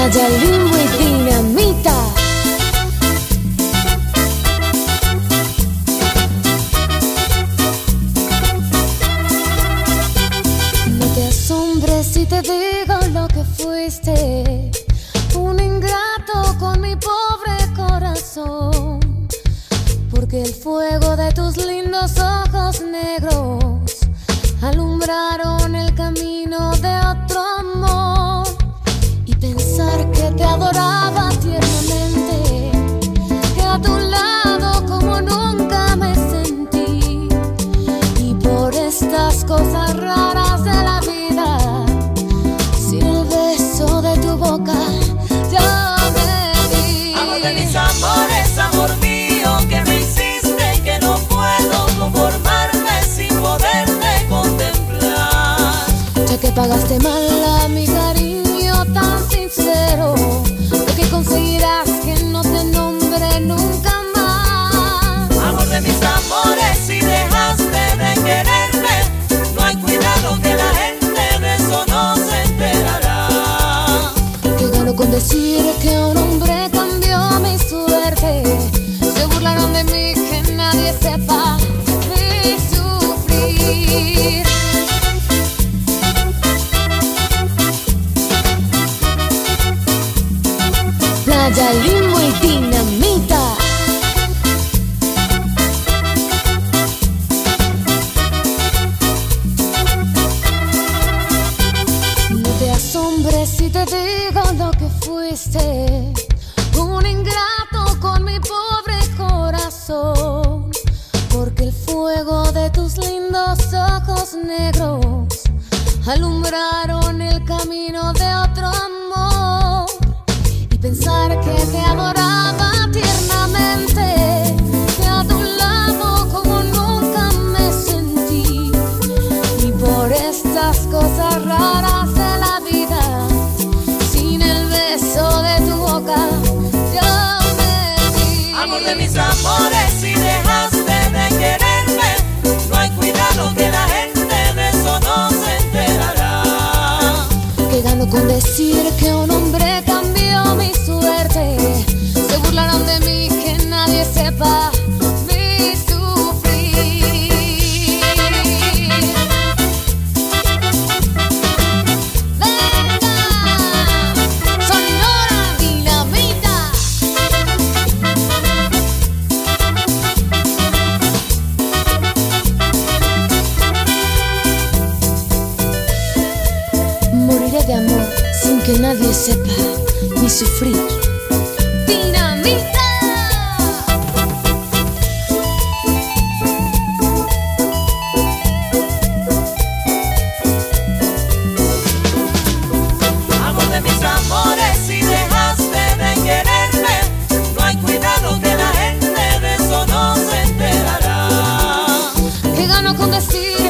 Playa Limbo y Dinamita. No te asombres si te digo lo que fuiste, un ingrato con mi pobre corazón, porque el fuego de tus lindos ojos negros alumbraron el camino de otro amor. Y pensar que te adoraba tiernamente, que a tu lado como nunca me sentí, y por estas cosas raras de la vida, sin el beso de tu boca yo me vi. Amor de mis amores, amor mío, que me hiciste, que no puedo conformarme sin poderte contemplar. Ya que pagaste mal a mi cariño tan sincero, lo que conseguirás que no te nombre nunca más. Amor de mis amores, si dejaste de quererme, no hay cuidado que la gente de eso no se enterará. Que gano con decir que un hombre cambió mi suerte, se burlaron de mí, que nadie sepa mi sufrir. Playa Limbo y Dinamita. No te asombres si te digo lo que fuiste, un ingrato con mi pobre corazón, porque el fuego de tus lindos ojos negros alumbraron el camino de otro amor. Pensar que te adoraba tiernamente, que a tu lado como nunca me sentí, y por estas cosas raras de la vida, sin el beso de tu boca yo me vi. Amor de mis amores, si dejaste de quererme, no hay cuidado que la gente de eso no se enterará. Que gano con decir que un hombre cambió mi suerte, se burlaron de mí, que nadie sepa mi sufrir. Venga, Sonora Dinamita. Moriré de amor sin que nadie sepa mi sufrir. Dinamita. Amor de mis amores, si dejaste de quererme, no hay cuidado que la gente de eso no se enterará. Que gano con decir